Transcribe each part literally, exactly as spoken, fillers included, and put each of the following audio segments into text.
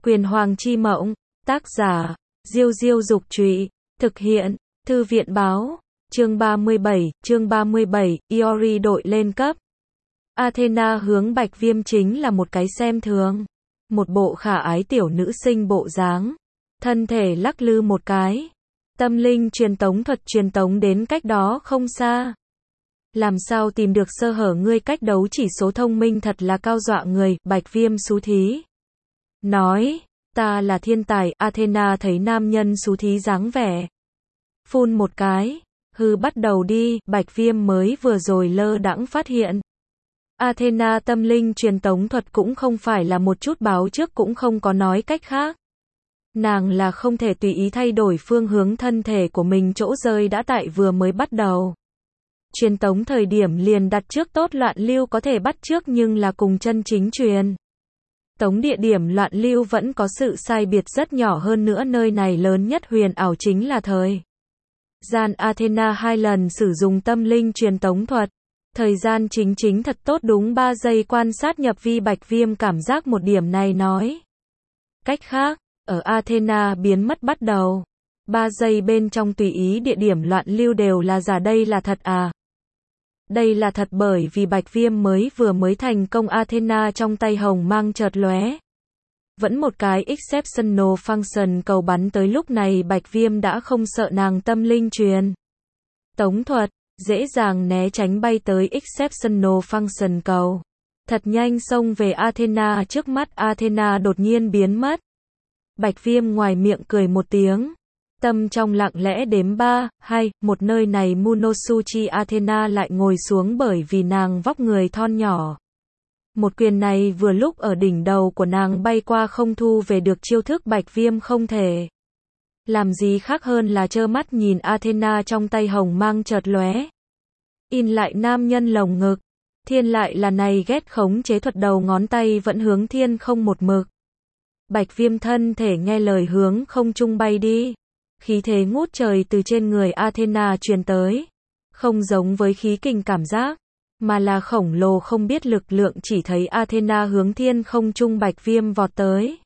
Quyền Hoàng chi mộng, tác giả, Diêu Diêu Dục Trụy, thực hiện, Thư viện Báo, chương ba mươi bảy, chương ba mươi bảy, Iori đội lên cấp. Athena hướng Bạch Viêm chính là một cái xem thường. Một bộ khả ái tiểu nữ sinh bộ dáng. Thân thể lắc lư một cái. Tâm linh truyền tống thuật truyền tống đến cách đó không xa. Làm sao tìm được sơ hở ngươi cách đấu chỉ số thông minh thật là cao dọa người, Bạch Viêm xú thí. Nói, ta là thiên tài, Athena thấy nam nhân xú thí dáng vẻ. Phun một cái, hư bắt đầu đi, Bạch Viêm mới vừa rồi lơ đãng phát hiện. Athena tâm linh truyền tống thuật cũng không phải là một chút báo trước cũng không có nói cách khác. Nàng là không thể tùy ý thay đổi phương hướng thân thể của mình chỗ rơi đã tại vừa mới bắt đầu. Truyền tống thời điểm liền đặt trước tốt loạn lưu có thể bắt trước nhưng là cùng chân chính truyền tống địa điểm loạn lưu vẫn có sự sai biệt rất nhỏ hơn nữa nơi này lớn nhất huyền ảo chính là thời gian Athena hai lần sử dụng tâm linh truyền tống thuật. Thời gian chính chính thật tốt đúng ba giây quan sát nhập vi Bạch Viêm cảm giác một điểm này nói. Cách khác, ở Athena biến mất bắt đầu. ba giây bên trong tùy ý địa điểm loạn lưu đều là giả đây là thật à. Đây là thật bởi vì Bạch Viêm mới vừa mới thành công Athena trong tay hồng mang chợt lóe. Vẫn một cái exceptional function cầu bắn tới lúc này Bạch Viêm đã không sợ nàng tâm linh truyền tống thuật. Dễ dàng né tránh bay tới exceptional function cầu. Thật nhanh xông về Athena trước mắt Athena đột nhiên biến mất. Bạch Viêm ngoài miệng cười một tiếng. Tâm trong lặng lẽ đếm ba, hai, một nơi này Munosuchi Athena lại ngồi xuống bởi vì nàng vóc người thon nhỏ. Một quyền này vừa lúc ở đỉnh đầu của nàng bay qua không thu về được chiêu thức Bạch Viêm không thể. Làm gì khác hơn là trơ mắt nhìn Athena trong tay hồng mang chợt lóe. In lại nam nhân lồng ngực. Thiên lại là này ghét khống chế thuật đầu ngón tay vẫn hướng thiên không một mực. Bạch Viêm thân thể nghe lời hướng không trung bay đi. Khí thế ngút trời từ trên người Athena truyền tới. Không giống với khí kình cảm giác. Mà là khổng lồ không biết lực lượng chỉ thấy Athena hướng thiên không trung Bạch Viêm vọt tới.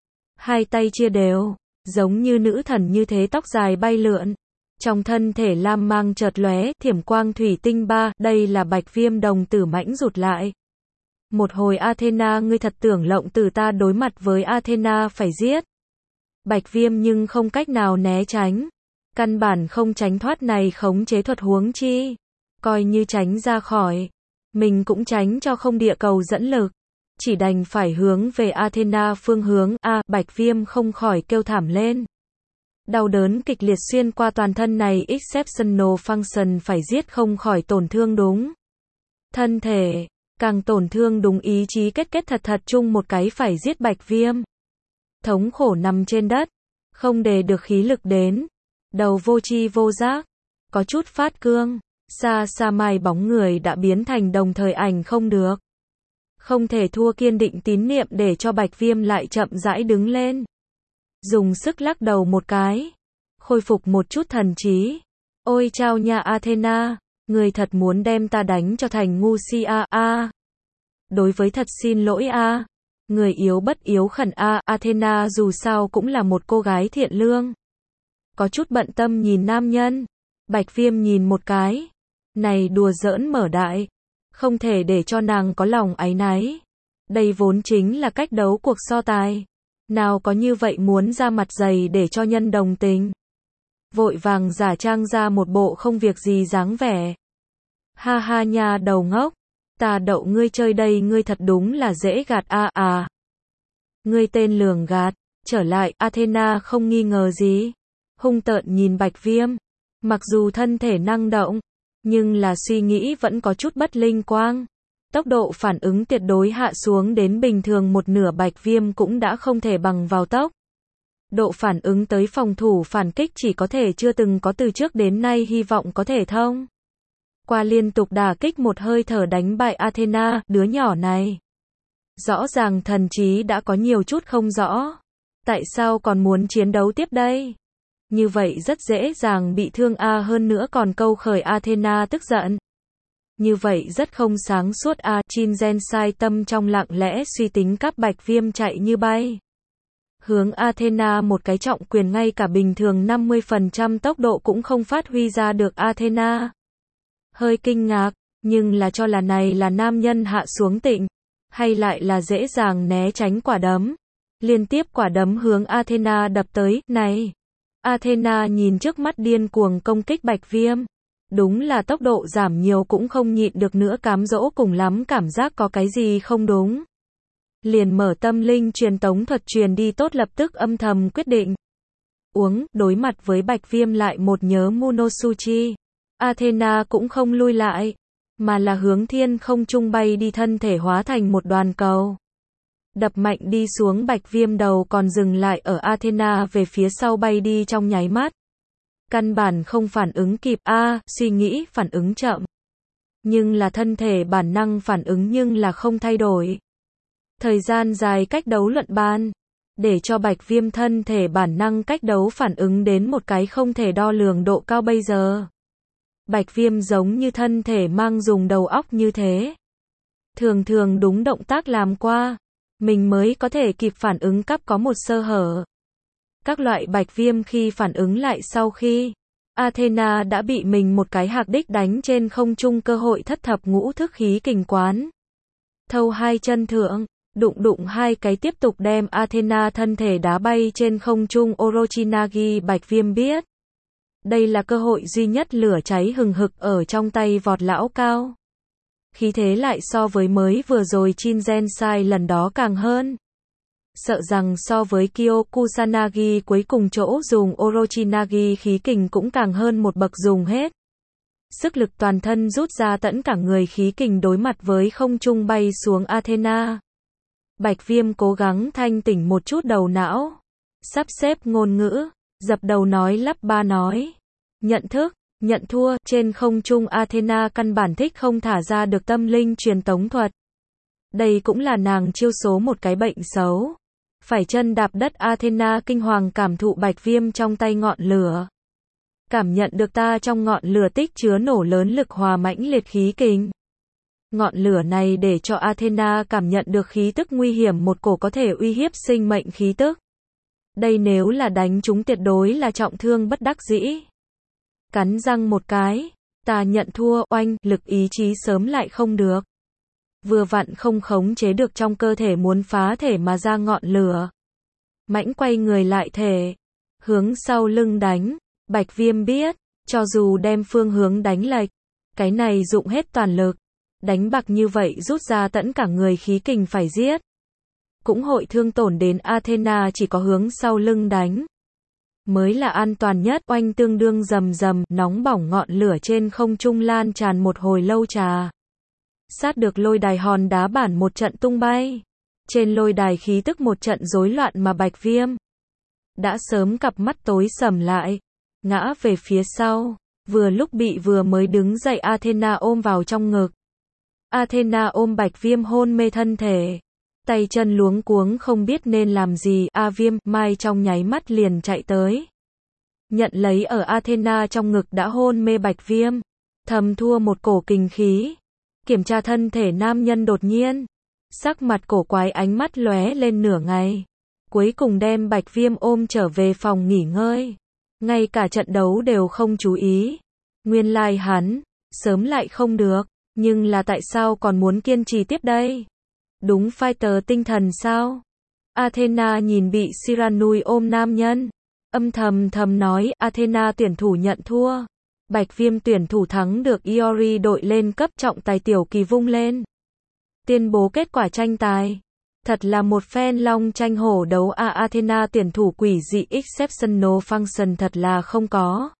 Hai tay chia đều. Giống như nữ thần như thế tóc dài bay lượn. Trong thân thể lam mang chợt lóe, thiểm quang thủy tinh ba, đây là Bạch Viêm đồng tử mãnh rụt lại. Một hồi Athena ngươi thật tưởng lộng tử ta đối mặt với Athena phải giết. Bạch Viêm nhưng không cách nào né tránh. Căn bản không tránh thoát này khống chế thuật huống chi. Coi như tránh ra khỏi. Mình cũng tránh cho không địa cầu dẫn lực. Chỉ đành phải hướng về Athena phương hướng A, Bạch Viêm không khỏi kêu thảm lên. Đau đớn kịch liệt xuyên qua toàn thân này exceptional function phải giết không khỏi tổn thương đúng. Thân thể, càng tổn thương đúng ý chí kết kết thật thật chung một cái phải giết Bạch Viêm. Thống khổ nằm trên đất, không để được khí lực đến. Đầu vô tri vô giác, có chút phát cương, xa xa mai bóng người đã biến thành đồng thời ảnh không được. Không thể thua kiên định tín niệm để cho Bạch Viêm lại chậm rãi đứng lên. Dùng sức lắc đầu một cái. Khôi phục một chút thần trí. Ôi chao nha Athena. Người thật muốn đem ta đánh cho thành ngu si a a. Đối với thật xin lỗi a. Người yếu bất yếu khẩn a. Athena dù sao cũng là một cô gái thiện lương. Có chút bận tâm nhìn nam nhân. Bạch Viêm nhìn một cái. Này đùa giỡn mở đại. Không thể để cho nàng có lòng áy náy. Đây vốn chính là cách đấu cuộc so tài. Nào có như vậy muốn ra mặt dày để cho nhân đồng tình. Vội vàng giả trang ra một bộ không việc gì dáng vẻ. Ha ha nha đầu ngốc. Ta đậu ngươi chơi đây ngươi thật đúng là dễ gạt a à. Ngươi tên lường gạt. Trở lại Athena không nghi ngờ gì. Hung tợn nhìn Bạch Viêm. Mặc dù thân thể năng động. Nhưng là suy nghĩ vẫn có chút bất linh quang. Tốc độ phản ứng tuyệt đối hạ xuống đến bình thường một nửa Bạch Viêm cũng đã không thể bằng vào tốc. Độ phản ứng tới phòng thủ phản kích chỉ có thể chưa từng có từ trước đến nay hy vọng có thể thông. Qua liên tục đả kích một hơi thở đánh bại Athena, đứa nhỏ này. Rõ ràng thần trí đã có nhiều chút không rõ. Tại sao còn muốn chiến đấu tiếp đây? Như vậy rất dễ dàng bị thương a hơn nữa còn câu khởi Athena tức giận. Như vậy rất không sáng suốt a. Chin Gen sai tâm trong lặng lẽ suy tính các Bạch Viêm chạy như bay. hướng Athena một cái trọng quyền, ngay cả bình thường năm mươi phần trăm tốc độ cũng không phát huy ra được. Athena hơi kinh ngạc, nhưng là cho là này là nam nhân hạ xuống tịnh, hay lại là dễ dàng né tránh quả đấm. Liên tiếp quả đấm hướng Athena đập tới, này. Athena nhìn trước mắt điên cuồng công kích Bạch Viêm. Đúng là tốc độ giảm nhiều cũng không nhịn được nữa, cám dỗ cùng lắm, cảm giác có cái gì không đúng. Liền mở tâm linh truyền tống thuật truyền đi, tốt lập tức âm thầm quyết định. Uống, đối mặt với Bạch Viêm lại một nhớ Monosuchi. Athena cũng không lui lại, mà là hướng thiên không trung bay đi, thân thể hóa thành một đoàn cầu. Đập mạnh đi xuống Bạch Viêm đầu còn dừng lại ở Athena về phía sau bay đi trong nháy mắt. Căn bản không phản ứng kịp, a à, suy nghĩ phản ứng chậm. Nhưng là thân thể bản năng phản ứng nhưng là không thay đổi. Thời gian dài cách đấu luận bàn, để cho Bạch Viêm thân thể bản năng cách đấu phản ứng đến một cái không thể đo lường độ cao bây giờ. Bạch Viêm giống như thân thể mang dùng đầu óc như thế. Thường thường đúng động tác làm qua, mình mới có thể kịp phản ứng, cắp có một sơ hở. Các loại Bạch Viêm khi phản ứng lại sau khi Athena đã bị mình một cái hạc đích đánh trên không trung, cơ hội thất thập ngũ thức khí kình quán. Thâu hai chân thượng, đụng đụng hai cái tiếp tục đem Athena thân thể đá bay trên không trung. Orochinagi Bạch Viêm biết. Đây là cơ hội duy nhất, lửa cháy hừng hực ở trong tay vọt lão cao. Khí thế lại so với mới vừa rồi Chingensai lần đó càng hơn. Sợ rằng so với Kyokusanagi cuối cùng chỗ dùng Orochinagi khí kình cũng càng hơn một bậc, dùng hết sức lực toàn thân rút ra tẫn cả người khí kình đối mặt với không trung bay xuống Athena. Bạch Viêm cố gắng thanh tỉnh một chút đầu não, sắp xếp ngôn ngữ, dập đầu nói lắp ba nói. Nhận thức, nhận thua, trên không trung Athena căn bản thích không thả ra được tâm linh truyền tống thuật. Đây cũng là nàng chiêu số một cái bệnh xấu. Phải chân đạp đất. Athena kinh hoàng cảm thụ Bạch Viêm trong tay ngọn lửa. Cảm nhận được ta trong ngọn lửa tích chứa nổ lớn lực hòa mãnh liệt khí kình. Ngọn lửa này để cho Athena cảm nhận được khí tức nguy hiểm, một cổ có thể uy hiếp sinh mệnh khí tức. Đây nếu là đánh chúng tuyệt đối là trọng thương bất đắc dĩ. Cắn răng một cái, ta nhận thua. Oanh, lực ý chí sớm lại không được. Vừa vặn không khống chế được trong cơ thể muốn phá thể mà ra ngọn lửa. Mãnh quay người lại thể, hướng sau lưng đánh. Bạch Viêm biết, cho dù đem phương hướng đánh lệch, cái này dụng hết toàn lực. Đánh bạc như vậy rút ra tẫn cả người khí kình phải giết. Cũng hội thương tổn đến Athena, chỉ có hướng sau lưng đánh mới là an toàn nhất. Oanh, tương đương rầm rầm, nóng bỏng ngọn lửa trên không trung lan tràn một hồi lâu trà. Sát được lôi đài hòn đá bản một trận tung bay. Trên lôi đài khí tức một trận rối loạn mà Bạch Viêm đã sớm cặp mắt tối sầm lại, ngã về phía sau, vừa lúc bị vừa mới đứng dậy Athena ôm vào trong ngực. Athena ôm Bạch Viêm hôn mê thân thể, tay chân luống cuống không biết nên làm gì. A Viêm, Mai trong nháy mắt liền chạy tới, nhận lấy ở Athena trong ngực đã hôn mê Bạch Viêm, thầm thua một cổ kinh khí. Kiểm tra thân thể nam nhân đột nhiên, sắc mặt cổ quái, ánh mắt lóe lên nửa ngày, cuối cùng đem Bạch Viêm ôm trở về phòng nghỉ ngơi. Ngay cả trận đấu đều không chú ý. Nguyên lai like hắn sớm lại không được, nhưng là tại sao còn muốn kiên trì tiếp đây? Đúng fighter tinh thần sao? Athena nhìn bị Shiranui ôm nam nhân, âm thầm thầm nói. Athena tuyển thủ nhận thua. Bạch Viêm tuyển thủ thắng được. Iori đội lên cấp, trọng tài tiểu kỳ vung lên, tuyên bố kết quả tranh tài. Thật là một phen long tranh hổ đấu a. À, Athena tuyển thủ quỷ dị exceptional function thật là không có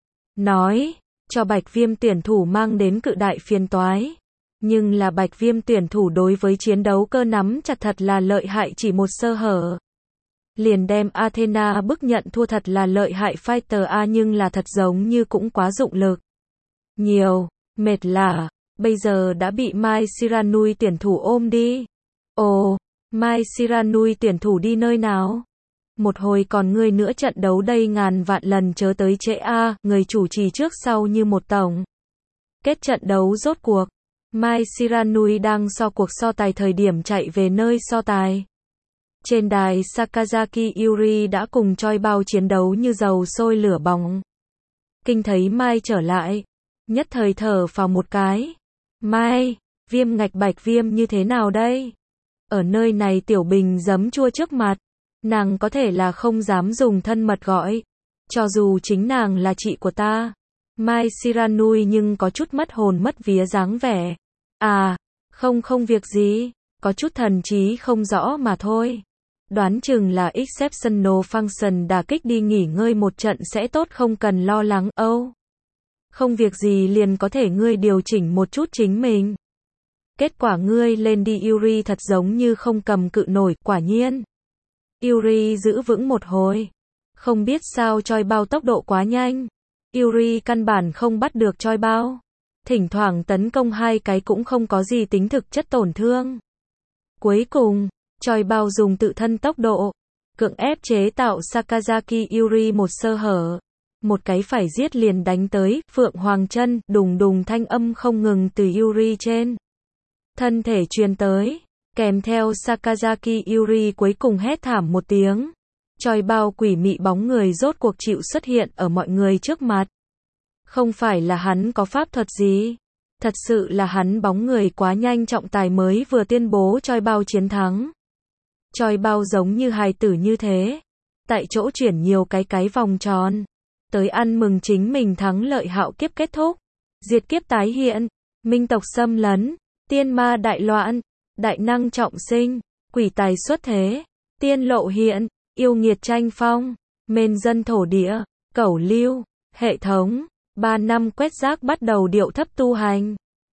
nói, cho Bạch Viêm tuyển thủ mang đến cự đại phiền toái. Nhưng là Bạch Viêm tuyển thủ đối với chiến đấu cơ nắm chặt thật là lợi hại, chỉ một sơ hở liền đem Athena bức nhận thua, thật là lợi hại fighter a. Nhưng là thật giống như cũng quá dụng lực nhiều, mệt lả. Bây giờ đã bị Mai Shiranui tuyển thủ ôm đi. Ồ, Mai Shiranui tuyển thủ đi nơi nào? Một hồi còn ngươi nữa, trận đấu đây ngàn vạn lần chớ tới trễ a. Người chủ trì trước sau như một tổng kết trận đấu rốt cuộc. Mai Shiranui đang so cuộc so tài thời điểm chạy về nơi so tài. Trên đài Sakazaki Yuri đã cùng Choi Bao chiến đấu như dầu sôi lửa bỏng. Kinh thấy Mai trở lại, nhất thời thở phào một cái. Mai, viêm ngạch bạch viêm như thế nào đây? Ở nơi này Tiểu Bình giấm chua trước mặt, nàng có thể là không dám dùng thân mật gọi. Cho dù chính nàng là chị của ta. Mai Shiranui nhưng có chút mất hồn mất vía dáng vẻ. À, không không việc gì, có chút thần trí không rõ mà thôi. Đoán chừng là exceptional function đả kích, đi nghỉ ngơi một trận sẽ tốt, không cần lo lắng. Âu, oh, không việc gì liền có thể ngươi điều chỉnh một chút chính mình. Kết quả ngươi lên đi Yuri thật giống như không cầm cự nổi, quả nhiên. Yuri giữ vững một hồi. Không biết sao Choi Bao tốc độ quá nhanh. Yuri căn bản không bắt được Choi Bao. Thỉnh thoảng tấn công hai cái cũng không có gì tính thực chất tổn thương. Cuối cùng, Choi Bao dùng tự thân tốc độ, cưỡng ép chế tạo Sakazaki Yuri một sơ hở. Một cái phải giết liền đánh tới, Phượng Hoàng chân, đùng đùng thanh âm không ngừng từ Yuri trên thân thể truyền tới, kèm theo Sakazaki Yuri cuối cùng hét thảm một tiếng. Choi Bao quỷ mị bóng người rốt cuộc chịu xuất hiện ở mọi người trước mặt. Không phải là hắn có pháp thuật gì, thật sự là hắn bóng người quá nhanh, trọng tài mới vừa tuyên bố Choi Bao chiến thắng. Choi Bao giống như hài tử như thế, tại chỗ chuyển nhiều cái cái vòng tròn, tới ăn mừng chính mình thắng lợi. Hạo kiếp kết thúc, diệt kiếp tái hiện, minh tộc xâm lấn, tiên ma đại loạn, đại năng trọng sinh, quỷ tài xuất thế, tiên lộ hiện, yêu nghiệt tranh phong, mền dân thổ địa, cẩu lưu, hệ thống, ba năm quét rác bắt đầu điệu thấp tu hành.